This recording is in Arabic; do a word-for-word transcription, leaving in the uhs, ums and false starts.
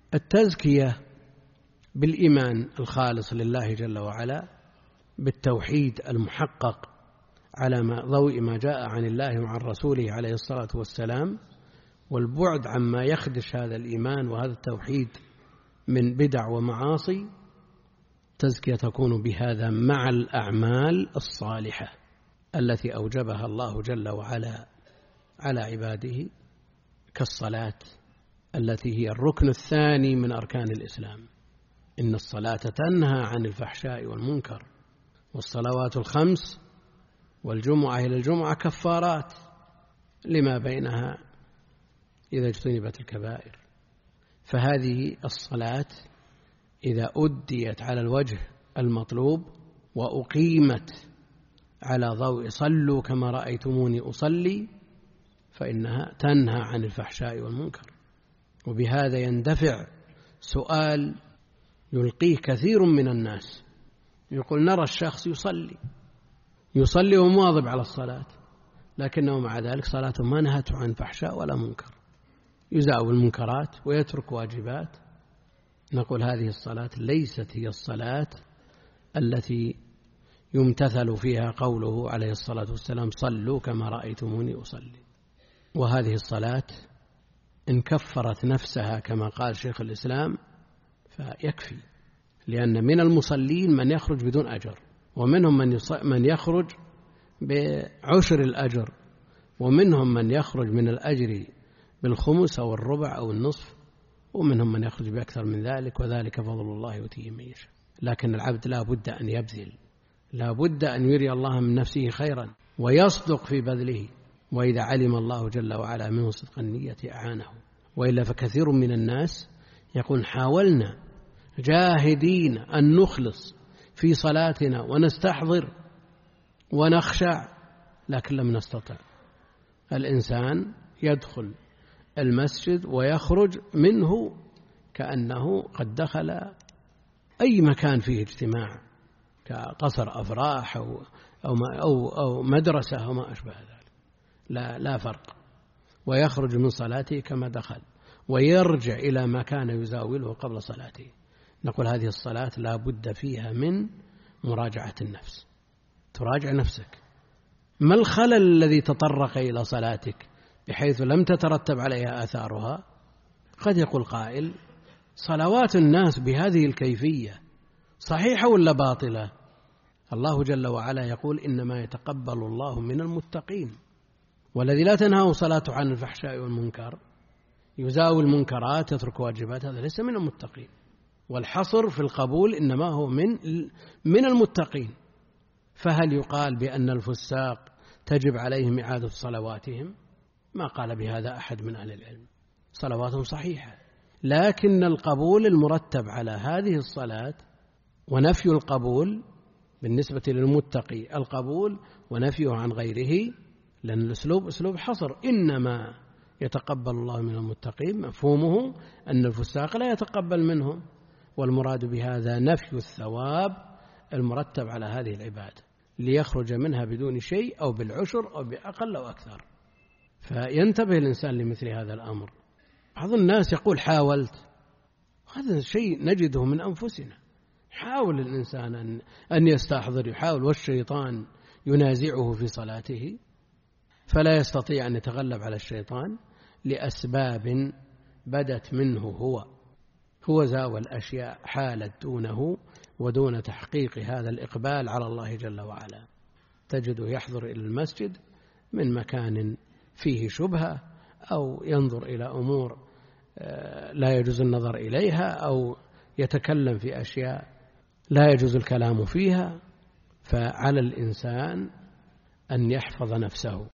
التزكية بالإيمان الخالص لله جل وعلا، بالتوحيد المحقق على ضوء ما جاء عن الله وعن رسوله عليه الصلاة والسلام، والبعد عما يخدش هذا الإيمان وهذا التوحيد من بدع ومعاصي. تزكية تكون بهذا مع الأعمال الصالحة التي أوجبها الله جل وعلا على عباده، كالصلاة التي هي الركن الثاني من أركان الإسلام. إن الصلاة تنهى عن الفحشاء والمنكر، والصلوات الخمس والجمعة إلى الجمعة كفارات لما بينها إذا اجتنبت الكبائر. فهذه الصلاة إذا أديت على الوجه المطلوب وأقيمت على ضوء صلوا كما رأيتموني أصلي، فإنها تنهى عن الفحشاء والمنكر. وبهذا يندفع سؤال يلقيه كثير من الناس، يقول نرى الشخص يصلي يصلي ومواظب على الصلاة، لكنه مع ذلك صلاته ما نهته عن فحشاء ولا منكر، يزاول المنكرات ويترك واجبات. نقول هذه الصلاة ليست هي الصلاة التي يمتثل فيها قوله عليه الصلاة والسلام صلوا كما رأيتموني أصلي. وهذه الصلاة إن كفرت نفسها كما قال شيخ الإسلام فيكفي، لأن من المصلين من يخرج بدون أجر، ومنهم من من يخرج بعشر الأجر، ومنهم من يخرج من الأجر بالخمس أو الربع أو النصف، ومنهم من يخرج بأكثر من ذلك، وذلك فضل الله يؤتيه من يشاء. لكن العبد لا بد أن يبذل، لا بد أن يري الله من نفسه خيرا ويصدق في بذله، وإذا علم الله جل وعلا منه صدق النية أعانه. وإلا فكثير من الناس يقول حاولنا جاهدين أن نخلص في صلاتنا ونستحضر ونخشع، لكن لم نستطع. الإنسان يدخل المسجد ويخرج منه كأنه قد دخل أي مكان فيه اجتماع، كقصر أفراح أو, أو, أو, أو مدرسة أو ما أشبه ذلك، لا, لا فرق. ويخرج من صلاته كما دخل، ويرجع إلى ما كان يزاوله قبل صلاته. نقول هذه الصلاة لا بد فيها من مراجعة النفس، تراجع نفسك، ما الخلل الذي تطرق إلى صلاتك بحيث لم تترتب عليها آثارها؟ قد يقول قائل صلوات الناس بهذه الكيفية صحيحة ولا باطلة؟ الله جل وعلا يقول إنما يتقبل الله من المتقين، والذي لا تنهاه صلاته عن الفحشاء والمنكر يزاول المنكرات يترك واجبات، هذا ليس من المتقين. والحصر في القبول إنما هو من من المتقين. فهل يقال بأن الفساق تجب عليهم إعادة صلواتهم؟ ما قال بهذا أحد من أهل العلم، صلواتهم صحيحة، لكن القبول المرتب على هذه الصلاة ونفي القبول بالنسبة للمتقي القبول ونفيه عن غيره، لأن الأسلوب أسلوب حصر، إنما يتقبل الله من المتقين، مفهومه أن الفساق لا يتقبل منهم، والمراد بهذا نفي الثواب المرتب على هذه العبادة ليخرج منها بدون شيء أو بالعشر أو بأقل أو أكثر. فينتبه الإنسان لمثل هذا الأمر. بعض الناس يقول حاولت، هذا شيء نجده من أنفسنا. حاول الإنسان أن, أن يستحضر، يحاول، والشيطان ينازعه في صلاته فلا يستطيع أن يتغلب على الشيطان لأسباب بدت منه هو هو زاوى الأشياء حالت دونه ودون تحقيق هذا الإقبال على الله جل وعلا. تجده يحضر إلى المسجد من مكان فيه شبهة، أو ينظر إلى أمور لا يجوز النظر إليها، أو يتكلم في أشياء لا يجوز الكلام فيها. فعلى الإنسان أن يحفظ نفسه